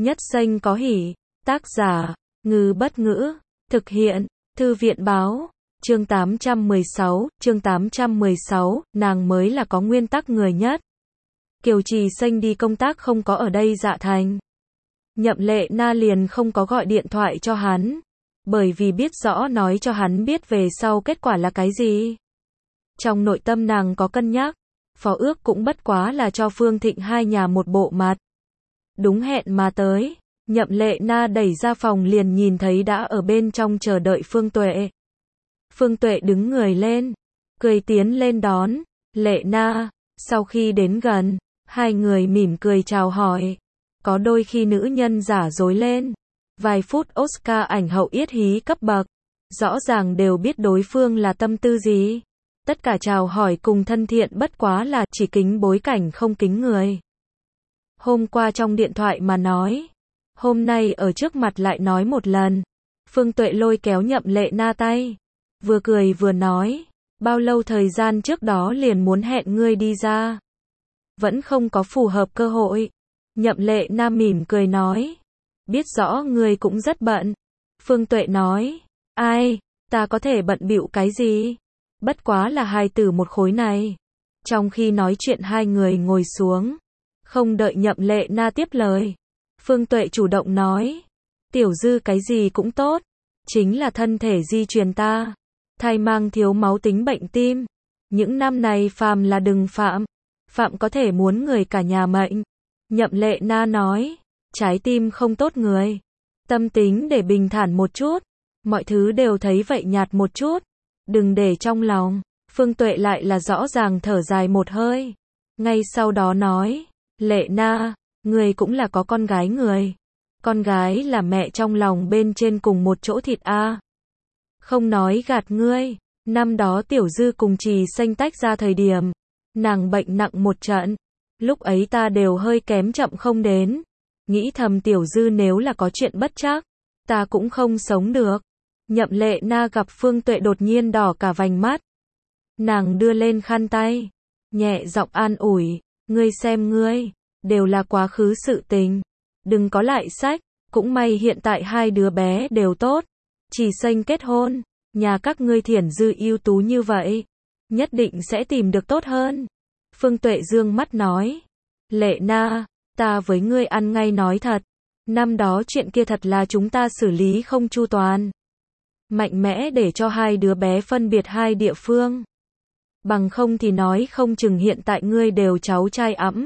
Nhất xanh có hỉ. Tác giả, Ngư Bất Ngữ. Thực hiện, Thư viện Báo. Chương 816, nàng mới là có nguyên tắc người nhất. Kiều Trì Xanh đi công tác không có ở đây Dạ Thành. Nhậm Lệ Na liền không có gọi điện thoại cho hắn, bởi vì biết rõ nói cho hắn biết về sau kết quả là cái gì. Trong nội tâm nàng có cân nhắc, phó ước cũng bất quá là cho Phương Thịnh hai nhà một bộ mặt. Đúng hẹn mà tới, Nhậm Lệ Na đẩy ra phòng liền nhìn thấy đã ở bên trong chờ đợi Phương Tuệ. Phương Tuệ đứng người lên, cười tiến lên đón, Lệ Na. Sau khi đến gần, hai người mỉm cười chào hỏi. Có đôi khi nữ nhân giả dối lên. Vài phút Oscar ảnh hậu yết hí cấp bậc. Rõ ràng đều biết đối phương là tâm tư gì. Tất cả chào hỏi cùng thân thiện bất quá là chỉ kính bối cảnh không kính người. Hôm qua trong điện thoại mà nói. Hôm nay ở trước mặt lại nói một lần. Phương Tuệ lôi kéo Nhậm Lệ Na tay. Vừa cười vừa nói. Bao lâu thời gian trước đó liền muốn hẹn ngươi đi ra. Vẫn không có phù hợp cơ hội. Nhậm Lệ Na mỉm cười nói. Biết rõ ngươi cũng rất bận. Phương Tuệ nói. Ai, ta có thể bận bịu cái gì? Bất quá là hài tử một khối này. Trong khi nói chuyện hai người ngồi xuống. Không đợi Nhậm Lệ Na tiếp lời. Phương Tuệ chủ động nói. Tiểu Dư cái gì cũng tốt. Chính là thân thể di truyền ta. Thai mang thiếu máu tính bệnh tim. Những năm này phàm là đừng phạm. Phạm có thể muốn người cả nhà mệnh. Nhậm Lệ Na nói. Trái tim không tốt người. Tâm tính để bình thản một chút. Mọi thứ đều thấy vậy nhạt một chút. Đừng để trong lòng. Phương Tuệ lại là rõ ràng thở dài một hơi. Ngay sau đó nói. Lệ Na, người cũng là có con gái người. Con gái là mẹ trong lòng bên trên cùng một chỗ thịt a. Không nói gạt ngươi. Năm đó Tiểu Dư cùng Trì Xanh tách ra thời điểm. Nàng bệnh nặng một trận. Lúc ấy ta đều hơi kém chậm không đến. Nghĩ thầm Tiểu Dư nếu là có chuyện bất trắc. Ta cũng không sống được. Nhậm Lệ Na gặp Phương Tuệ đột nhiên đỏ cả vành mắt. Nàng đưa lên khăn tay. Nhẹ giọng an ủi. Ngươi xem ngươi. Đều là quá khứ sự tình. Đừng có lại sách. Cũng may hiện tại hai đứa bé đều tốt. Trì Xanh kết hôn. Nhà các ngươi Thiển Dư ưu tú như vậy. Nhất định sẽ tìm được tốt hơn. Phương Tuệ dương mắt nói. Lệ Na, ta với ngươi ăn ngay nói thật. Năm đó chuyện kia thật là chúng ta xử lý không chu toàn. Mạnh mẽ để cho hai đứa bé phân biệt hai địa phương. Bằng không thì nói không chừng hiện tại ngươi đều cháu trai ẵm.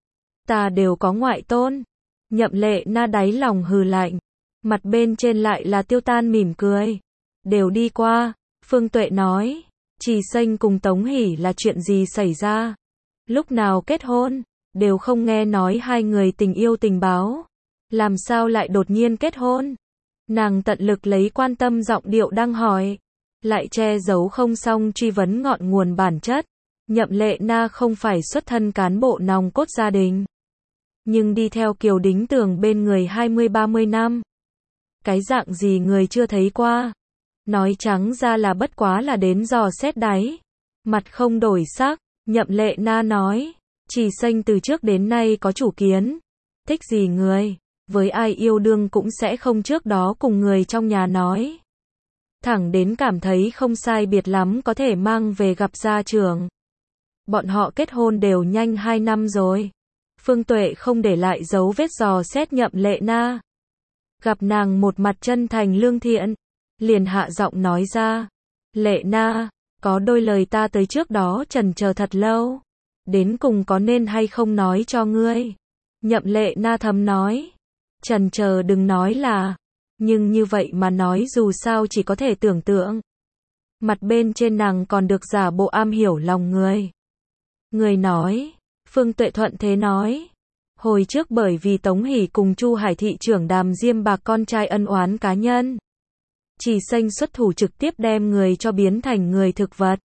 Ta đều có ngoại tôn. Nhậm Lệ Na đáy lòng hừ lạnh. Mặt bên trên lại là tiêu tan mỉm cười. Đều đi qua. Phương Tuệ nói. Trì Xanh cùng Tống Hỷ là chuyện gì xảy ra? Lúc nào kết hôn? Đều không nghe nói hai người tình yêu tình báo. Làm sao lại đột nhiên kết hôn? Nàng tận lực lấy quan tâm giọng điệu đang hỏi. Lại che giấu không xong truy vấn ngọn nguồn bản chất. Nhậm Lệ Na không phải xuất thân cán bộ nòng cốt gia đình. Nhưng đi theo Kiều Đính Tường bên người 20-30 năm. Cái dạng gì người chưa thấy qua. Nói trắng ra là bất quá là đến dò xét đáy. Mặt không đổi sắc, Nhậm Lệ Na nói. Trì Xanh từ trước đến nay có chủ kiến. Thích gì người, với ai yêu đương cũng sẽ không trước đó cùng người trong nhà nói. Thẳng đến cảm thấy không sai biệt lắm có thể mang về gặp gia trưởng. Bọn họ kết hôn đều nhanh 2 năm rồi. Phương Tuệ không để lại dấu vết dò xét Nhậm Lệ Na. Gặp nàng một mặt chân thành lương thiện. Liền hạ giọng nói ra. Lệ Na, có đôi lời ta tới trước đó chần chờ thật lâu. Đến cùng có nên hay không nói cho ngươi. Nhậm Lệ Na thầm nói. Chần chờ đừng nói là. Nhưng như vậy mà nói dù sao chỉ có thể tưởng tượng. Mặt bên trên nàng còn được giả bộ am hiểu lòng người. Người nói. Phương Tuệ thuận thế nói. Hồi trước bởi vì Tống Hỷ cùng Chu Hải thị trưởng Đàm Diêm Bạc con trai ân oán cá nhân. Trì Xanh xuất thủ trực tiếp đem người cho biến thành người thực vật.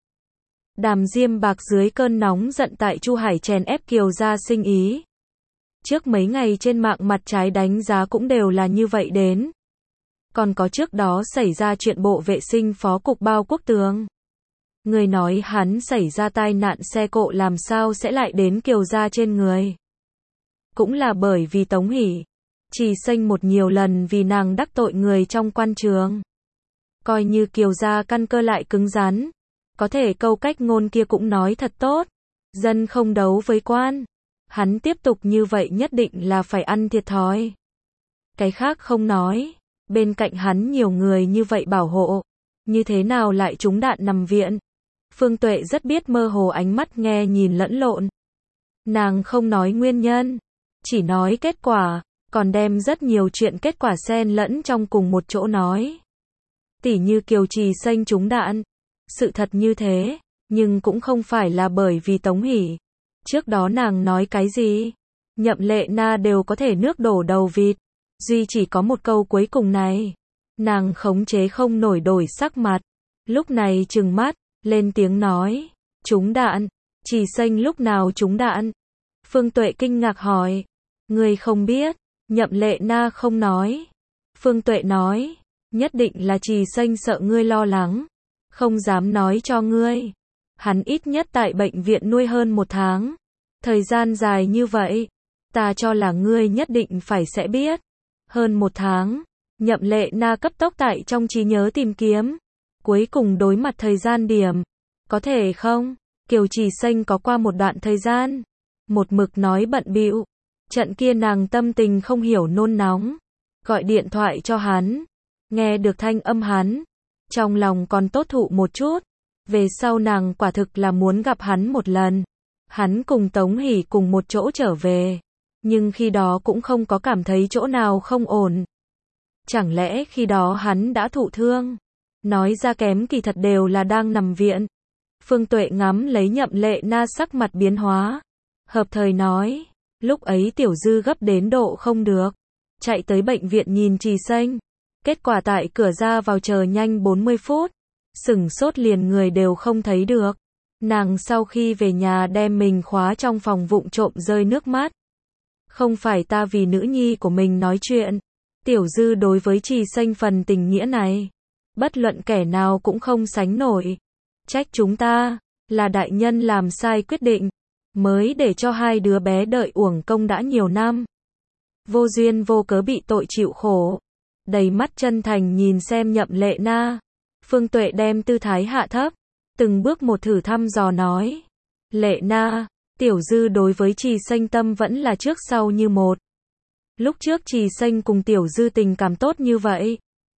Đàm Diêm Bạc dưới cơn nóng giận tại Chu Hải chèn ép Kiều gia sinh ý. Trước mấy ngày trên mạng mặt trái đánh giá cũng đều là như vậy đến. Còn có trước đó xảy ra chuyện bộ vệ sinh phó cục Bao Quốc Tường. Người nói hắn xảy ra tai nạn xe cộ làm sao sẽ lại đến Kiều gia trên người. Cũng là bởi vì Tống Hỷ. Trì Xanh một nhiều lần vì nàng đắc tội người trong quan trường. Coi như Kiều gia căn cơ lại cứng rắn, có thể câu cách ngôn kia cũng nói thật tốt. Dân không đấu với quan. Hắn tiếp tục như vậy nhất định là phải ăn thiệt thòi. Cái khác không nói. Bên cạnh hắn nhiều người như vậy bảo hộ. Như thế nào lại trúng đạn nằm viện? Phương Tuệ rất biết mơ hồ, ánh mắt nghe nhìn lẫn lộn. Nàng không nói nguyên nhân, chỉ nói kết quả, còn đem rất nhiều chuyện kết quả xen lẫn trong cùng một chỗ nói. Tỉ như Kiều Trì Xanh trúng đạn. Sự thật như thế, nhưng cũng không phải là bởi vì Tống Hỷ. Trước đó nàng nói cái gì? Nhậm Lệ Na đều có thể nước đổ đầu vịt. Duy chỉ có một câu cuối cùng này. Nàng khống chế không nổi đổi sắc mặt. Lúc này trừng mắt, lên tiếng nói. Trúng đạn. Trì Xanh lúc nào trúng đạn? Phương Tuệ kinh ngạc hỏi. Ngươi không biết. Nhậm Lệ Na không nói. Phương Tuệ nói. Nhất định là Trì Xanh sợ ngươi lo lắng. Không dám nói cho ngươi. Hắn ít nhất tại bệnh viện nuôi hơn 1 tháng. Thời gian dài như vậy. Ta cho là ngươi nhất định phải sẽ biết. Hơn 1 tháng. Nhậm Lệ Na cấp tốc tại trong trí nhớ tìm kiếm. Cuối cùng đối mặt thời gian điểm. Có thể không? Kiều Trì Xanh có qua một đoạn thời gian. Một mực nói bận bịu. Trận kia nàng tâm tình không hiểu nôn nóng. Gọi điện thoại cho hắn. Nghe được thanh âm hắn. Trong lòng còn tốt thụ một chút. Về sau nàng quả thực là muốn gặp hắn một lần. Hắn cùng Tống Hỷ cùng một chỗ trở về. Nhưng khi đó cũng không có cảm thấy chỗ nào không ổn. Chẳng lẽ khi đó hắn đã thụ thương? Nói ra kém kỳ thật đều là đang nằm viện. Phương Tuệ ngắm lấy Nhậm Lệ Na sắc mặt biến hóa. Hợp thời nói. Lúc ấy Tiểu Dư gấp đến độ không được. Chạy tới bệnh viện nhìn Trì Xanh. Kết quả tại cửa ra vào chờ nhanh 40 phút. Sửng sốt liền người đều không thấy được. Nàng sau khi về nhà đem mình khóa trong phòng vụng trộm rơi nước mắt. Không phải ta vì nữ nhi của mình nói chuyện. Tiểu Dư đối với Trì Xanh phần tình nghĩa này. Bất luận kẻ nào cũng không sánh nổi. Trách chúng ta, là đại nhân làm sai quyết định. Mới để cho hai đứa bé đợi uổng công đã nhiều năm. Vô duyên vô cớ bị tội chịu khổ. Đầy mắt chân thành nhìn xem Nhậm Lệ Na. Phương Tuệ đem tư thái hạ thấp. Từng bước một thử thăm dò nói. Lệ Na, Tiểu Dư đối với Trì Xanh tâm vẫn là trước sau như một. Lúc trước Trì Xanh cùng Tiểu Dư tình cảm tốt như vậy.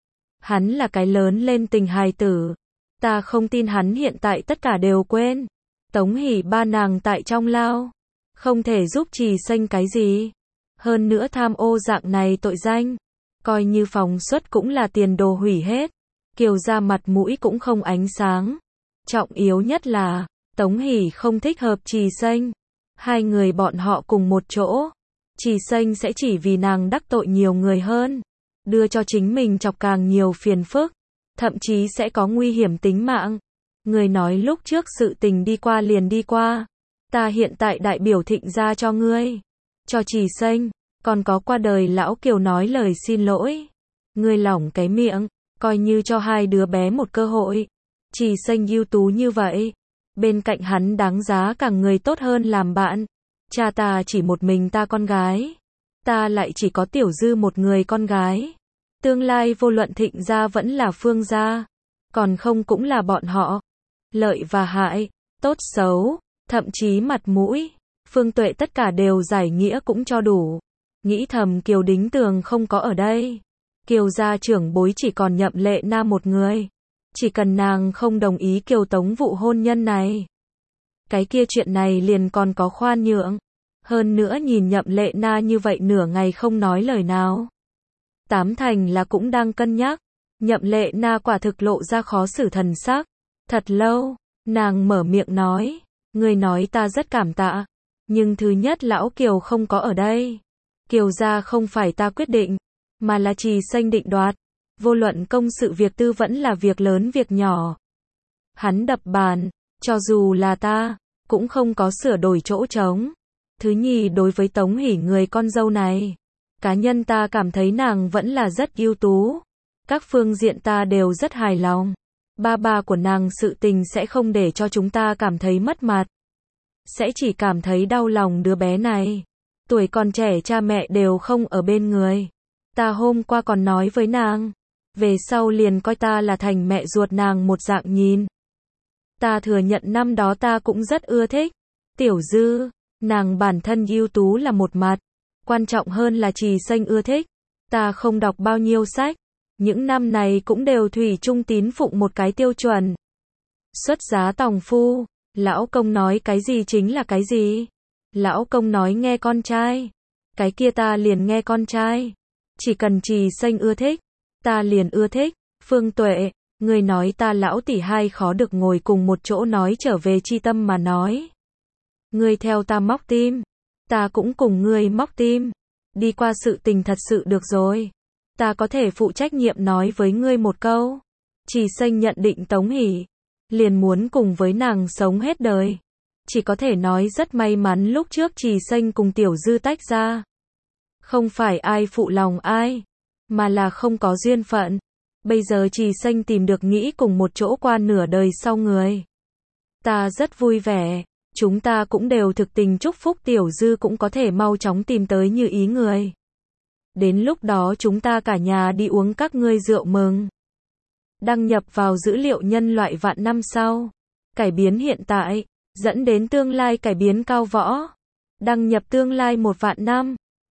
Hắn là cái lớn lên tình hài tử. Ta không tin hắn hiện tại tất cả đều quên. Tống Hỷ ba nàng tại trong lao. Không thể giúp Trì Xanh cái gì. Hơn nữa tham ô dạng này tội danh. Coi như phòng suất cũng là tiền đồ hủy hết. Kiều gia mặt mũi cũng không ánh sáng. Trọng yếu nhất là, Tống Hỷ không thích hợp Trì Xanh. Hai người bọn họ cùng một chỗ. Trì Xanh sẽ chỉ vì nàng đắc tội nhiều người hơn. Đưa cho chính mình chọc càng nhiều phiền phức. Thậm chí sẽ có nguy hiểm tính mạng. Người nói lúc trước sự tình đi qua liền đi qua. Ta hiện tại đại biểu Thịnh gia cho ngươi. Cho Trì Xanh. Còn có qua đời lão Kiều nói lời xin lỗi. Ngươi lỏng cái miệng. Coi như cho hai đứa bé một cơ hội. Trì Xanh ưu tú như vậy. Bên cạnh hắn đáng giá càng người tốt hơn làm bạn. Cha ta chỉ một mình ta con gái. Ta lại chỉ có Tiểu Dư một người con gái. Tương lai vô luận Thịnh gia vẫn là Phương gia. Còn không cũng là bọn họ. Lợi và hại, tốt xấu, thậm chí mặt mũi. Phương Tuệ tất cả đều giải nghĩa cũng cho đủ. Nghĩ thầm Kiều Đính Tường không có ở đây. Kiều gia trưởng bối chỉ còn Nhậm Lệ Na một người. Chỉ cần nàng không đồng ý Kiều Tống vụ hôn nhân này. Cái kia chuyện này liền còn có khoan nhượng. Hơn nữa nhìn Nhậm Lệ Na như vậy nửa ngày không nói lời nào. Tám thành là cũng đang cân nhắc. Nhậm Lệ Na quả thực lộ ra khó xử thần sắc. Thật lâu, nàng mở miệng nói. Ngươi nói ta rất cảm tạ. Nhưng thứ nhất lão Kiều không có ở đây. Kiều gia không phải ta quyết định. Mà là Trì Xanh định đoạt. Vô luận công sự việc tư vẫn là việc lớn việc nhỏ. Hắn đập bàn. Cho dù là ta, cũng không có sửa đổi chỗ trống. Thứ nhì đối với Tống Hỷ người con dâu này. Cá nhân ta cảm thấy nàng vẫn là rất ưu tú. Các phương diện ta đều rất hài lòng. Ba của nàng sự tình sẽ không để cho chúng ta cảm thấy mất mặt. Sẽ chỉ cảm thấy đau lòng đứa bé này. Tuổi còn trẻ cha mẹ đều không ở bên người. Ta hôm qua còn nói với nàng, về sau liền coi ta là thành mẹ ruột nàng một dạng nhìn. Ta thừa nhận năm đó ta cũng rất ưa thích Tiểu Dư, nàng bản thân ưu tú là một mặt, quan trọng hơn là Trì Xanh ưa thích. Ta không đọc bao nhiêu sách, những năm này cũng đều thủy chung tín phụng một cái tiêu chuẩn. Xuất giá tòng phu, lão công nói cái gì chính là cái gì. Lão công nói nghe con trai, cái kia ta liền nghe con trai. Chỉ cần Trì Xanh ưa thích, ta liền ưa thích. Phương Tuệ, người nói ta lão tỷ hai khó được ngồi cùng một chỗ nói trở về chi tâm mà nói. Ngươi theo ta móc tim, ta cũng cùng ngươi móc tim. Đi qua sự tình thật sự được rồi. Ta có thể phụ trách nhiệm nói với ngươi một câu. Trì Xanh nhận định Tống Hỷ, liền muốn cùng với nàng sống hết đời. Chỉ có thể nói rất may mắn lúc trước Trì Xanh cùng Tiểu Dư tách ra. Không phải ai phụ lòng ai, mà là không có duyên phận. Bây giờ Trì Xanh tìm được nghĩ cùng một chỗ qua nửa đời sau người. Ta rất vui vẻ, chúng ta cũng đều thực tình chúc phúc Tiểu Dư cũng có thể mau chóng tìm tới như ý người. Đến lúc đó chúng ta cả nhà đi uống các ngươi rượu mừng. Đăng nhập vào dữ liệu nhân loại vạn năm sau. Cải biến hiện tại, dẫn đến tương lai cải biến cao võ. Đăng nhập tương lai 1 vạn năm.